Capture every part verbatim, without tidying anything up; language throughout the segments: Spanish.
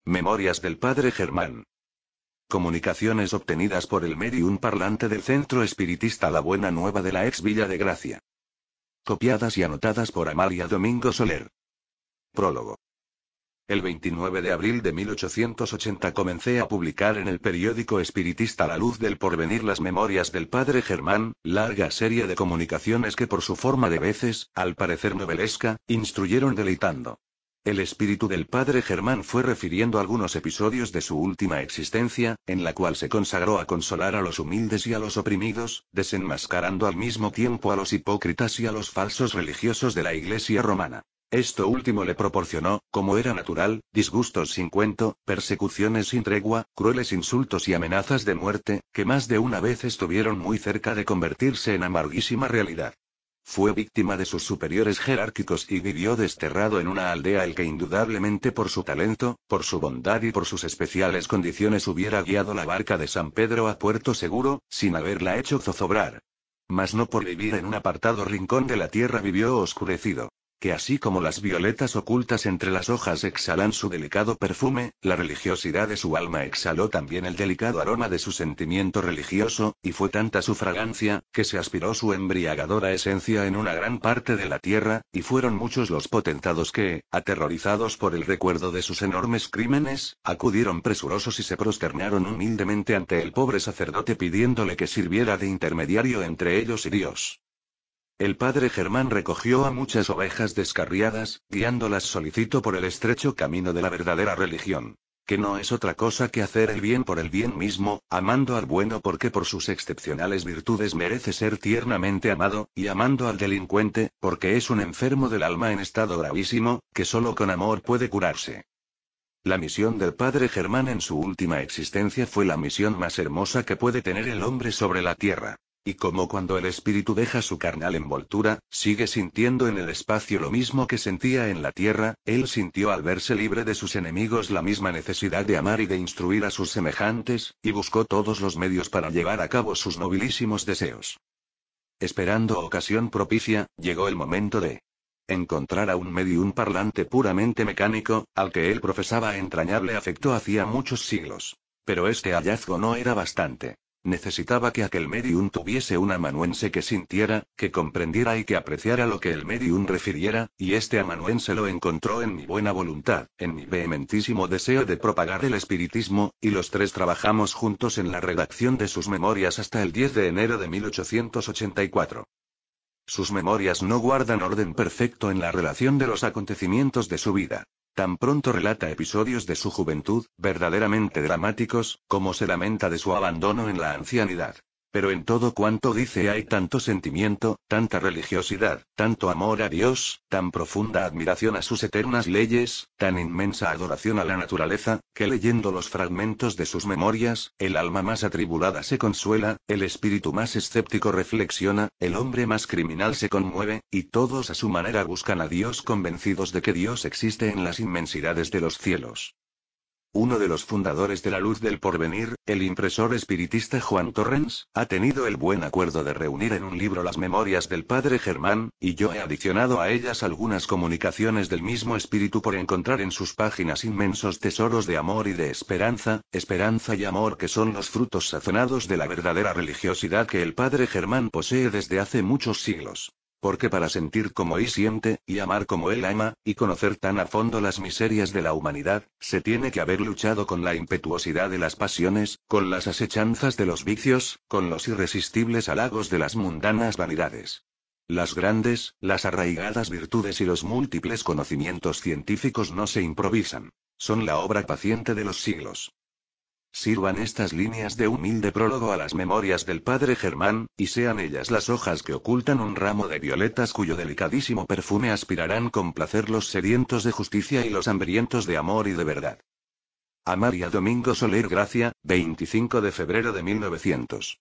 Memorias del Padre Germán. Comunicaciones obtenidas por el medium parlante del Centro Espiritista La Buena Nueva de la ex Villa de Gracia. Copiadas y anotadas por Amalia Domingo Soler. Prólogo. El veintinueve de abril de mil ochocientos ochenta comencé a publicar en el periódico espiritista La Luz del Porvenir las memorias del Padre Germán, larga serie de comunicaciones que por su forma de veces, al parecer novelesca, instruyeron deleitando. El espíritu del Padre Germán fue refiriendo algunos episodios de su última existencia, en la cual se consagró a consolar a los humildes y a los oprimidos, desenmascarando al mismo tiempo a los hipócritas y a los falsos religiosos de la Iglesia romana. Esto último le proporcionó, como era natural, disgustos sin cuento, persecuciones sin tregua, crueles insultos y amenazas de muerte, que más de una vez estuvieron muy cerca de convertirse en amarguísima realidad. Fue víctima de sus superiores jerárquicos y vivió desterrado en una aldea el que indudablemente por su talento, por su bondad y por sus especiales condiciones hubiera guiado la barca de San Pedro a puerto seguro, sin haberla hecho zozobrar. Mas no por vivir en un apartado rincón de la tierra vivió oscurecido. Que así como las violetas ocultas entre las hojas exhalan su delicado perfume, la religiosidad de su alma exhaló también el delicado aroma de su sentimiento religioso, y fue tanta su fragancia, que se aspiró su embriagadora esencia en una gran parte de la tierra, y fueron muchos los potentados que, aterrorizados por el recuerdo de sus enormes crímenes, acudieron presurosos y se prosternaron humildemente ante el pobre sacerdote pidiéndole que sirviera de intermediario entre ellos y Dios. El Padre Germán recogió a muchas ovejas descarriadas, guiándolas solícito por el estrecho camino de la verdadera religión. Que no es otra cosa que hacer el bien por el bien mismo, amando al bueno porque por sus excepcionales virtudes merece ser tiernamente amado, y amando al delincuente, porque es un enfermo del alma en estado gravísimo, que solo con amor puede curarse. La misión del Padre Germán en su última existencia fue la misión más hermosa que puede tener el hombre sobre la tierra. Y como cuando el espíritu deja su carnal envoltura, sigue sintiendo en el espacio lo mismo que sentía en la tierra, él sintió al verse libre de sus enemigos la misma necesidad de amar y de instruir a sus semejantes, y buscó todos los medios para llevar a cabo sus nobilísimos deseos. Esperando ocasión propicia, llegó el momento de encontrar a un medium parlante puramente mecánico, al que él profesaba entrañable afecto hacía muchos siglos. Pero este hallazgo no era bastante. Necesitaba que aquel medium tuviese un amanuense que sintiera, que comprendiera y que apreciara lo que el medium refiriera, y este amanuense lo encontró en mi buena voluntad, en mi vehementísimo deseo de propagar el espiritismo, y los tres trabajamos juntos en la redacción de sus memorias hasta el diez de enero de mil ochocientos ochenta y cuatro. Sus memorias no guardan orden perfecto en la relación de los acontecimientos de su vida. Tan pronto relata episodios de su juventud, verdaderamente dramáticos, como se lamenta de su abandono en la ancianidad. Pero en todo cuanto dice hay tanto sentimiento, tanta religiosidad, tanto amor a Dios, tan profunda admiración a sus eternas leyes, tan inmensa adoración a la naturaleza, que leyendo los fragmentos de sus memorias, el alma más atribulada se consuela, el espíritu más escéptico reflexiona, el hombre más criminal se conmueve, y todos a su manera buscan a Dios convencidos de que Dios existe en las inmensidades de los cielos. Uno de los fundadores de La Luz del Porvenir, el impresor espiritista Juan Torrens, ha tenido el buen acuerdo de reunir en un libro las memorias del Padre Germán, y yo he adicionado a ellas algunas comunicaciones del mismo espíritu por encontrar en sus páginas inmensos tesoros de amor y de esperanza, esperanza y amor que son los frutos sazonados de la verdadera religiosidad que el Padre Germán posee desde hace muchos siglos. Porque para sentir como él siente, y amar como él ama, y conocer tan a fondo las miserias de la humanidad, se tiene que haber luchado con la impetuosidad de las pasiones, con las asechanzas de los vicios, con los irresistibles halagos de las mundanas vanidades. Las grandes, las arraigadas virtudes y los múltiples conocimientos científicos no se improvisan. Son la obra paciente de los siglos. Sirvan estas líneas de humilde prólogo a las memorias del Padre Germán, y sean ellas las hojas que ocultan un ramo de violetas cuyo delicadísimo perfume aspirarán con placer los sedientos de justicia y los hambrientos de amor y de verdad. Amalia Domingo Soler Gracia, veinticinco de febrero de mil novecientos.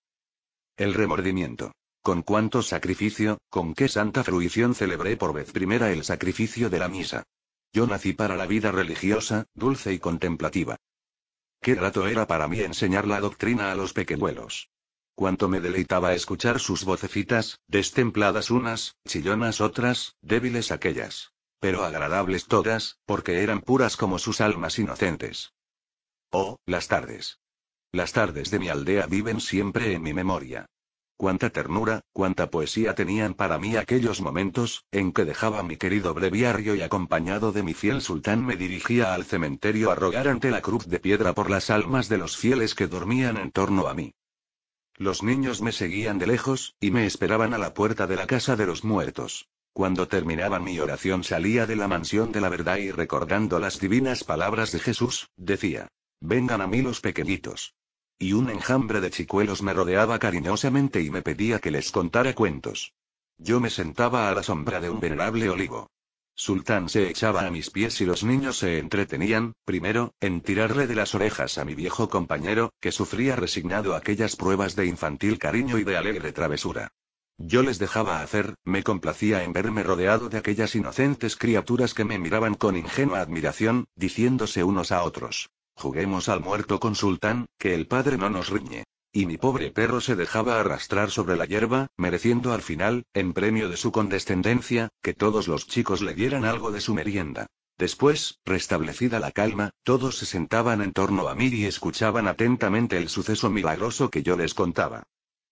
El remordimiento. Con cuánto sacrificio, con qué santa fruición celebré por vez primera el sacrificio de la misa. Yo nací para la vida religiosa, dulce y contemplativa. Qué grato era para mí enseñar la doctrina a los pequeñuelos. Cuánto me deleitaba escuchar sus vocecitas, destempladas unas, chillonas otras, débiles aquellas. Pero agradables todas, porque eran puras como sus almas inocentes. Oh, las tardes. Las tardes de mi aldea viven siempre en mi memoria. Cuánta ternura, cuánta poesía tenían para mí aquellos momentos, en que dejaba mi querido breviario y acompañado de mi fiel sultán me dirigía al cementerio a rogar ante la cruz de piedra por las almas de los fieles que dormían en torno a mí. Los niños me seguían de lejos, y me esperaban a la puerta de la casa de los muertos. Cuando terminaban mi oración salía de la mansión de la verdad y recordando las divinas palabras de Jesús, decía: vengan a mí los pequeñitos. Y un enjambre de chicuelos me rodeaba cariñosamente y me pedía que les contara cuentos. Yo me sentaba a la sombra de un venerable olivo. Sultán se echaba a mis pies y los niños se entretenían, primero, en tirarle de las orejas a mi viejo compañero, que sufría resignado aquellas pruebas de infantil cariño y de alegre travesura. Yo les dejaba hacer, me complacía en verme rodeado de aquellas inocentes criaturas que me miraban con ingenua admiración, diciéndose unos a otros: juguemos al muerto con Sultán, que el padre no nos riñe. Y mi pobre perro se dejaba arrastrar sobre la hierba, mereciendo al final, en premio de su condescendencia, que todos los chicos le dieran algo de su merienda. Después, restablecida la calma, todos se sentaban en torno a mí y escuchaban atentamente el suceso milagroso que yo les contaba.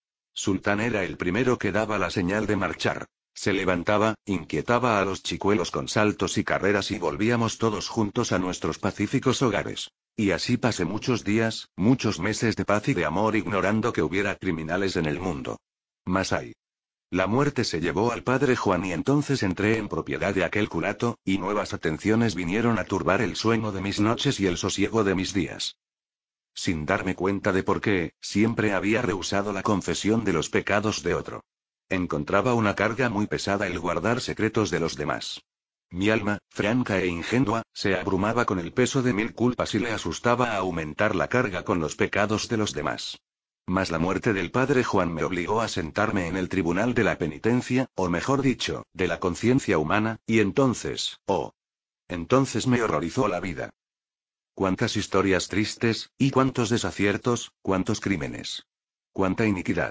Sultán era el primero que daba la señal de marchar. Se levantaba, inquietaba a los chicuelos con saltos y carreras y volvíamos todos juntos a nuestros pacíficos hogares. Y así pasé muchos días, muchos meses de paz y de amor ignorando que hubiera criminales en el mundo. Mas ay. La muerte se llevó al padre Juan y entonces entré en propiedad de aquel curato, y nuevas atenciones vinieron a turbar el sueño de mis noches y el sosiego de mis días. Sin darme cuenta de por qué, siempre había rehusado la confesión de los pecados de otro. Encontraba una carga muy pesada el guardar secretos de los demás. Mi alma, franca e ingenua, se abrumaba con el peso de mil culpas y le asustaba aumentar la carga con los pecados de los demás. Mas la muerte del padre Juan me obligó a sentarme en el tribunal de la penitencia, o mejor dicho, de la conciencia humana, y entonces, oh. Entonces me horrorizó la vida. Cuántas historias tristes, y cuántos desaciertos, cuántos crímenes. Cuánta iniquidad.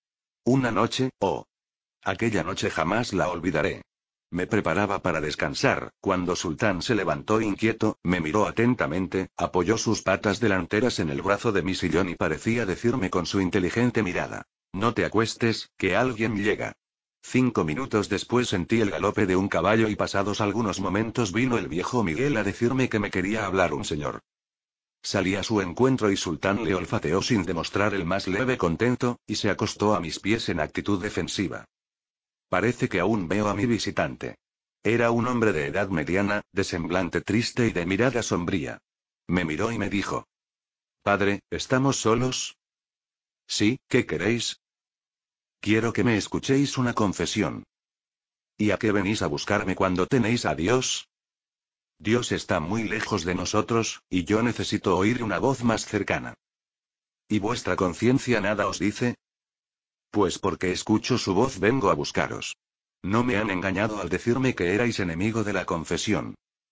Una noche, oh. Aquella noche jamás la olvidaré. Me preparaba para descansar, cuando Sultán se levantó inquieto, me miró atentamente, apoyó sus patas delanteras en el brazo de mi sillón y parecía decirme con su inteligente mirada: no te acuestes, que alguien llega. Cinco minutos después sentí el galope de un caballo y pasados algunos momentos vino el viejo Miguel a decirme que me quería hablar un señor. Salí a su encuentro y Sultán le olfateó sin demostrar el más leve contento, y se acostó a mis pies en actitud defensiva. Parece que aún veo a mi visitante. Era un hombre de edad mediana, de semblante triste y de mirada sombría. Me miró y me dijo: Padre, ¿estamos solos? Sí, ¿qué queréis? Quiero que me escuchéis una confesión. ¿Y a qué venís a buscarme cuando tenéis a Dios? Dios está muy lejos de nosotros, y yo necesito oír una voz más cercana. ¿Y vuestra conciencia nada os dice? Pues porque escucho su voz vengo a buscaros. No me han engañado al decirme que erais enemigo de la confesión.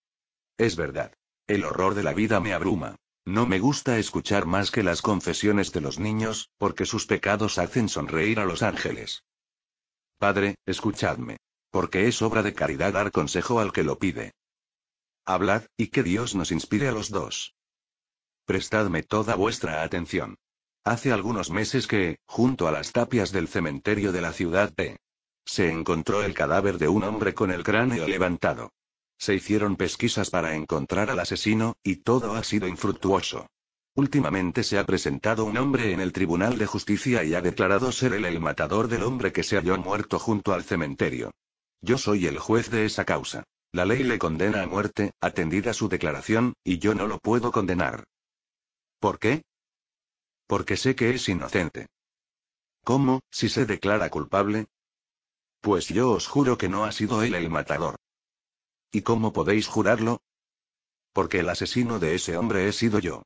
Es verdad. El horror de la vida me abruma. No me gusta escuchar más que las confesiones de los niños, porque sus pecados hacen sonreír a los ángeles. Padre, escuchadme. Porque es obra de caridad dar consejo al que lo pide. Hablad, y que Dios nos inspire a los dos. Prestadme toda vuestra atención. Hace algunos meses que, junto a las tapias del cementerio de la ciudad de, se encontró el cadáver de un hombre con el cráneo levantado. Se hicieron pesquisas para encontrar al asesino, y todo ha sido infructuoso. Últimamente se ha presentado un hombre en el Tribunal de Justicia y ha declarado ser él el matador del hombre que se halló muerto junto al cementerio. Yo soy el juez de esa causa. La ley le condena a muerte, atendida su declaración, y yo no lo puedo condenar. ¿Por qué? Porque sé que es inocente. ¿Cómo, si se declara culpable? Pues yo os juro que no ha sido él el matador. ¿Y cómo podéis jurarlo? Porque el asesino de ese hombre he sido yo.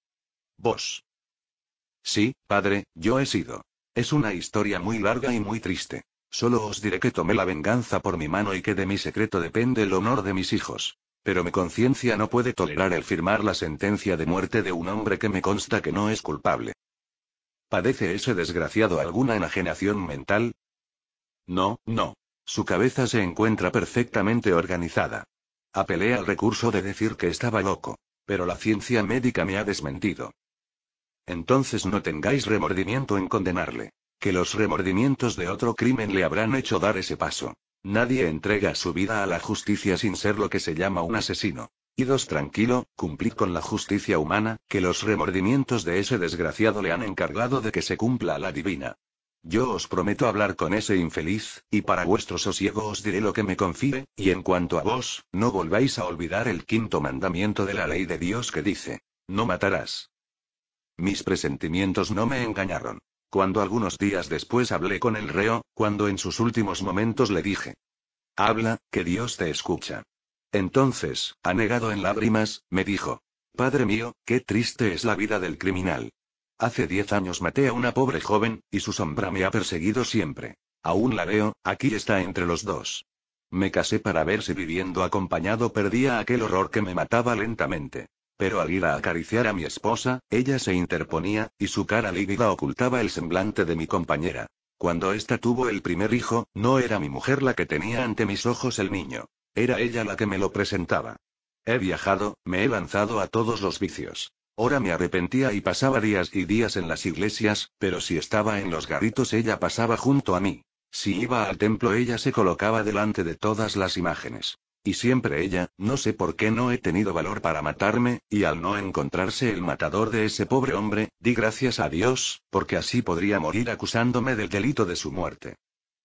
¿Vos? Sí, padre, yo he sido. Es una historia muy larga y muy triste. Solo os diré que tomé la venganza por mi mano y que de mi secreto depende el honor de mis hijos. Pero mi conciencia no puede tolerar el firmar la sentencia de muerte de un hombre que me consta que no es culpable. ¿Padece ese desgraciado alguna enajenación mental? No, no. Su cabeza se encuentra perfectamente organizada. Apelé al recurso de decir que estaba loco. Pero la ciencia médica me ha desmentido. Entonces no tengáis remordimiento en condenarle. Que los remordimientos de otro crimen le habrán hecho dar ese paso. Nadie entrega su vida a la justicia sin ser lo que se llama un asesino. Idos tranquilo, cumplid con la justicia humana, que los remordimientos de ese desgraciado le han encargado de que se cumpla la divina. Yo os prometo hablar con ese infeliz, y para vuestro sosiego os diré lo que me confíe, y en cuanto a vos, no volváis a olvidar el quinto mandamiento de la ley de Dios que dice: no matarás. Mis presentimientos no me engañaron. Cuando algunos días después hablé con el reo, cuando en sus últimos momentos le dije: habla, que Dios te escucha. Entonces, anegado en lágrimas, me dijo: Padre mío, qué triste es la vida del criminal. Hace diez años maté a una pobre joven, y su sombra me ha perseguido siempre. Aún la veo, aquí está entre los dos. Me casé para ver si viviendo acompañado perdía aquel horror que me mataba lentamente. Pero al ir a acariciar a mi esposa, ella se interponía, y su cara lívida ocultaba el semblante de mi compañera. Cuando ésta tuvo el primer hijo, no era mi mujer la que tenía ante mis ojos el niño. Era ella la que me lo presentaba. He viajado, me he lanzado a todos los vicios. Ora me arrepentía y pasaba días y días en las iglesias, pero si estaba en los garritos ella pasaba junto a mí. Si iba al templo ella se colocaba delante de todas las imágenes. Y siempre ella, no sé por qué no he tenido valor para matarme, y al no encontrarse el matador de ese pobre hombre, di gracias a Dios, porque así podría morir acusándome del delito de su muerte.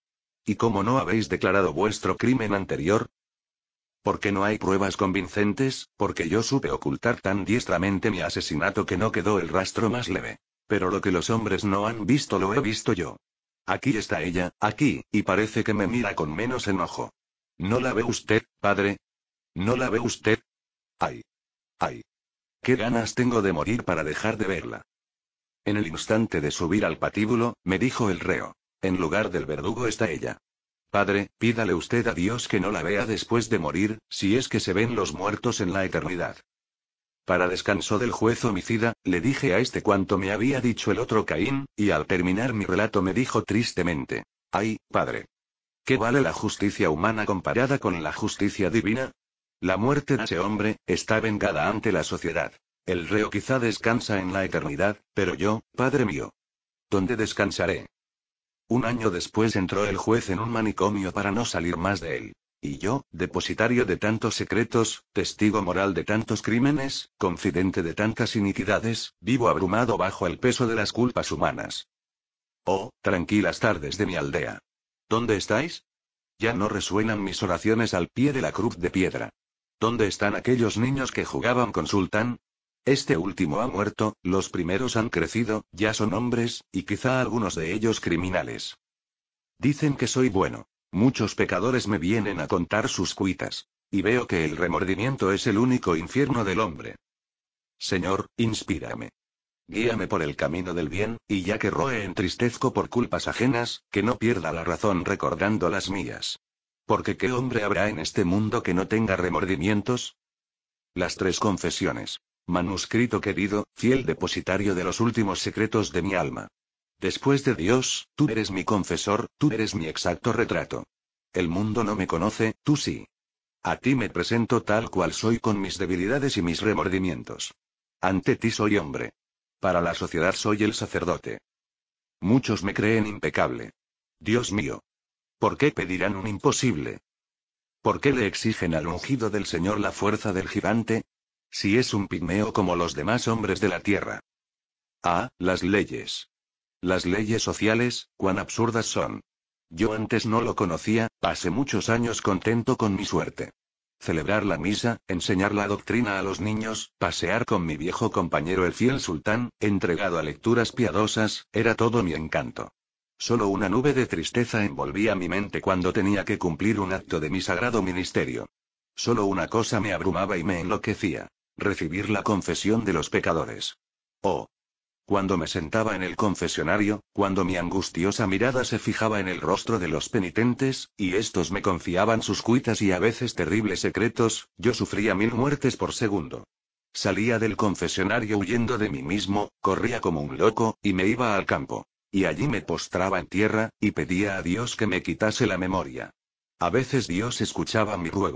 ¿Y cómo no habéis declarado vuestro crimen anterior? Porque no hay pruebas convincentes, porque yo supe ocultar tan diestramente mi asesinato que no quedó el rastro más leve. Pero lo que los hombres no han visto lo he visto yo. Aquí está ella, aquí, y parece que me mira con menos enojo. ¿No la ve usted, padre? ¿No la ve usted? ¡Ay! ¡Ay! ¡Qué ganas tengo de morir para dejar de verla! En el instante de subir al patíbulo, me dijo el reo: en lugar del verdugo está ella. Padre, pídale usted a Dios que no la vea después de morir, si es que se ven los muertos en la eternidad. Para descanso del juez homicida, le dije a este cuanto me había dicho el otro Caín, y al terminar mi relato me dijo tristemente: ¡ay, padre! ¿Qué vale la justicia humana comparada con la justicia divina? La muerte de ese hombre está vengada ante la sociedad. El reo quizá descansa en la eternidad, pero yo, padre mío, ¿dónde descansaré? Un año después entró el juez en un manicomio para no salir más de él. Y yo, depositario de tantos secretos, testigo moral de tantos crímenes, confidente de tantas iniquidades, vivo abrumado bajo el peso de las culpas humanas. Oh, tranquilas tardes de mi aldea. ¿Dónde estáis? Ya no resuenan mis oraciones al pie de la cruz de piedra. ¿Dónde están aquellos niños que jugaban con Sultán? Este último ha muerto, los primeros han crecido, ya son hombres, y quizá algunos de ellos criminales. Dicen que soy bueno. Muchos pecadores me vienen a contar sus cuitas. Y veo que el remordimiento es el único infierno del hombre. Señor, inspírame. Guíame por el camino del bien, y ya que roe entristezco por culpas ajenas, que no pierda la razón recordando las mías. Porque ¿qué hombre habrá en este mundo que no tenga remordimientos? Las tres confesiones. Manuscrito querido, fiel depositario de los últimos secretos de mi alma. Después de Dios, tú eres mi confesor, tú eres mi exacto retrato. El mundo no me conoce, tú sí. A ti me presento tal cual soy con mis debilidades y mis remordimientos. Ante ti soy hombre. Para la sociedad soy el sacerdote. Muchos me creen impecable. Dios mío. ¿Por qué pedirán un imposible? ¿Por qué le exigen al ungido del Señor la fuerza del gigante? Si es un pigmeo como los demás hombres de la tierra. Ah, las leyes. Las leyes sociales, cuán absurdas son. Yo antes no lo conocía, pasé muchos años contento con mi suerte. Celebrar la misa, enseñar la doctrina a los niños, pasear con mi viejo compañero el fiel sultán, entregado a lecturas piadosas, era todo mi encanto. Solo una nube de tristeza envolvía mi mente cuando tenía que cumplir un acto de mi sagrado ministerio. Solo una cosa me abrumaba y me enloquecía: recibir la confesión de los pecadores. Oh. Cuando me sentaba en el confesionario, cuando mi angustiosa mirada se fijaba en el rostro de los penitentes, y estos me confiaban sus cuitas y a veces terribles secretos, yo sufría mil muertes por segundo. Salía del confesionario huyendo de mí mismo, corría como un loco, y me iba al campo. Y allí me postraba en tierra, y pedía a Dios que me quitase la memoria. A veces Dios escuchaba mi ruego.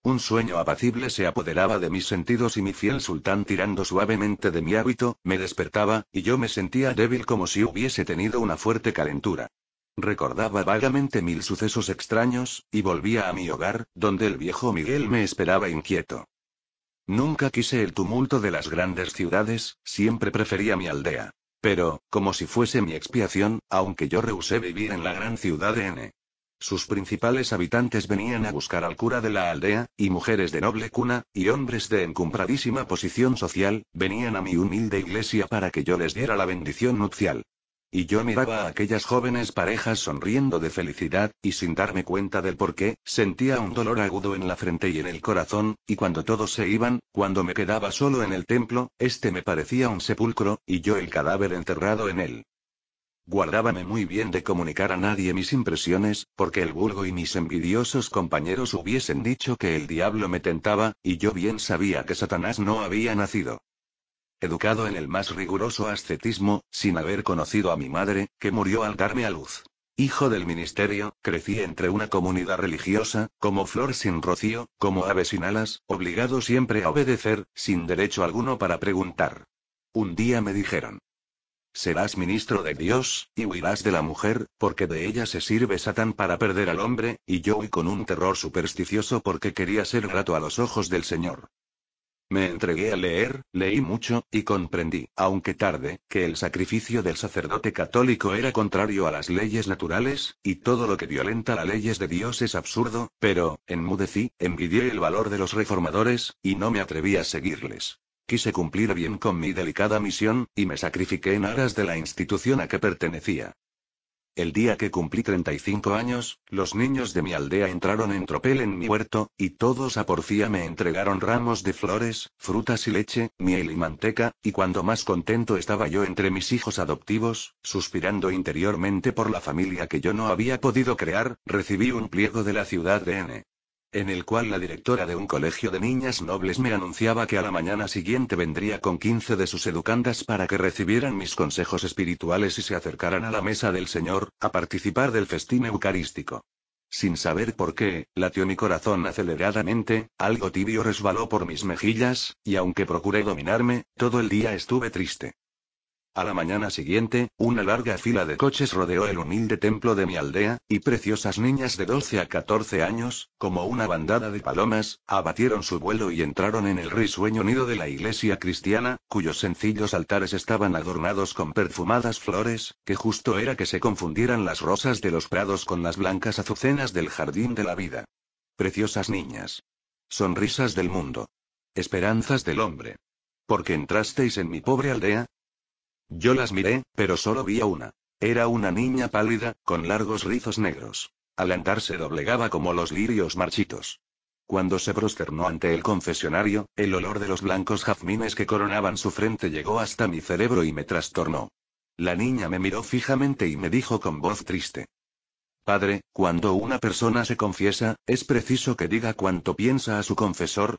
Un sueño apacible se apoderaba de mis sentidos y mi fiel sultán tirando suavemente de mi hábito, me despertaba, y yo me sentía débil como si hubiese tenido una fuerte calentura. Recordaba vagamente mil sucesos extraños, y volvía a mi hogar, donde el viejo Miguel me esperaba inquieto. Nunca quise el tumulto de las grandes ciudades, siempre prefería mi aldea. Pero, como si fuese mi expiación, aunque yo rehusé vivir en la gran ciudad de N. Sus principales habitantes venían a buscar al cura de la aldea, y mujeres de noble cuna, y hombres de encumbradísima posición social, venían a mi humilde iglesia para que yo les diera la bendición nupcial. Y yo miraba a aquellas jóvenes parejas sonriendo de felicidad, y sin darme cuenta del por qué, sentía un dolor agudo en la frente y en el corazón, y cuando todos se iban, cuando me quedaba solo en el templo, este me parecía un sepulcro, y yo el cadáver enterrado en él. Guardábame muy bien de comunicar a nadie mis impresiones, porque el vulgo y mis envidiosos compañeros hubiesen dicho que el diablo me tentaba, y yo bien sabía que Satanás no había nacido. Educado en el más riguroso ascetismo, sin haber conocido a mi madre, que murió al darme a luz. Hijo del ministerio, crecí entre una comunidad religiosa, como flor sin rocío, como ave sin alas, obligado siempre a obedecer, sin derecho alguno para preguntar. Un día me dijeron: serás ministro de Dios, y huirás de la mujer, porque de ella se sirve Satán para perder al hombre, y yo huí con un terror supersticioso porque quería ser grato a los ojos del Señor. Me entregué a leer, leí mucho, y comprendí, aunque tarde, que el sacrificio del sacerdote católico era contrario a las leyes naturales, y todo lo que violenta las leyes de Dios es absurdo, pero, enmudecí, envidié el valor de los reformadores, y no me atreví a seguirles. Quise cumplir bien con mi delicada misión, y me sacrifiqué en aras de la institución a que pertenecía. El día que cumplí treinta y cinco años, los niños de mi aldea entraron en tropel en mi huerto, y todos a porfía me entregaron ramos de flores, frutas y leche, miel y manteca, y cuando más contento estaba yo entre mis hijos adoptivos, suspirando interiormente por la familia que yo no había podido crear, recibí un pliego de la ciudad de N. en el cual la directora de un colegio de niñas nobles me anunciaba que a la mañana siguiente vendría con quince de sus educandas para que recibieran mis consejos espirituales y se acercaran a la mesa del Señor, a participar del festín eucarístico. Sin saber por qué, latió mi corazón aceleradamente, algo tibio resbaló por mis mejillas, y aunque procuré dominarme, todo el día estuve triste. A la mañana siguiente, una larga fila de coches rodeó el humilde templo de mi aldea, y preciosas niñas de doce a catorce años, como una bandada de palomas, abatieron su vuelo y entraron en el risueño nido de la iglesia cristiana, cuyos sencillos altares estaban adornados con perfumadas flores, que justo era que se confundieran las rosas de los prados con las blancas azucenas del jardín de la vida. Preciosas niñas. Sonrisas del mundo. Esperanzas del hombre. ¿Por qué entrasteis en mi pobre aldea? Yo las miré, pero solo vi a una. Era una niña pálida, con largos rizos negros. Al andar se doblegaba como los lirios marchitos. Cuando se prosternó ante el confesionario, el olor de los blancos jazmines que coronaban su frente llegó hasta mi cerebro y me trastornó. La niña me miró fijamente y me dijo con voz triste: Padre, cuando una persona se confiesa, ¿es preciso que diga cuanto piensa a su confesor?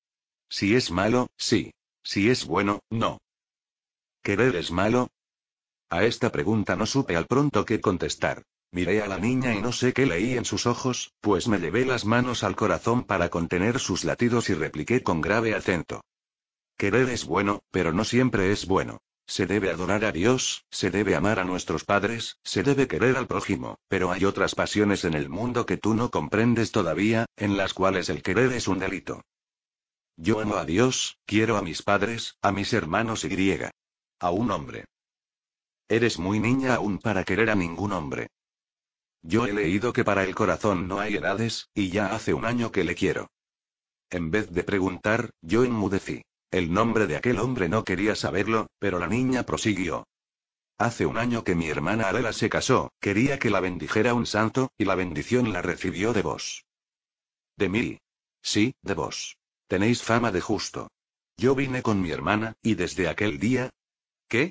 Si es malo, sí. Si es bueno, no. ¿Querer es malo? A esta pregunta no supe al pronto qué contestar. Miré a la niña y no sé qué leí en sus ojos, pues me llevé las manos al corazón para contener sus latidos y repliqué con grave acento: querer es bueno, pero no siempre es bueno. Se debe adorar a Dios, se debe amar a nuestros padres, se debe querer al prójimo, pero hay otras pasiones en el mundo que tú no comprendes todavía, en las cuales el querer es un delito. Yo amo a Dios, quiero a mis padres, a mis hermanos y griega. A un hombre. Eres muy niña aún para querer a ningún hombre. Yo he leído que para el corazón no hay edades, y ya hace un año que le quiero. En vez de preguntar, yo enmudecí. El nombre de aquel hombre no quería saberlo, pero la niña prosiguió. Hace un año que mi hermana Adela se casó, quería que la bendijera un santo, y la bendición la recibió de vos. ¿De mí? Sí, de vos. Tenéis fama de justo. Yo vine con mi hermana, y desde aquel día... ¿Qué?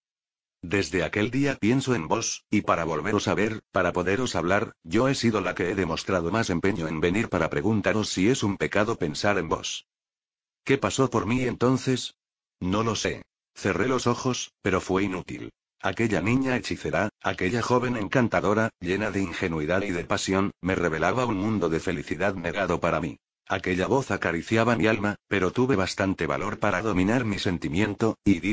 Desde aquel día pienso en vos, y para volveros a ver, para poderos hablar, yo he sido la que he demostrado más empeño en venir para preguntaros si es un pecado pensar en vos. ¿Qué pasó por mí entonces? No lo sé. Cerré los ojos, pero fue inútil. Aquella niña hechicera, aquella joven encantadora, llena de ingenuidad y de pasión, me revelaba un mundo de felicidad negado para mí. Aquella voz acariciaba mi alma, pero tuve bastante valor para dominar mi sentimiento, y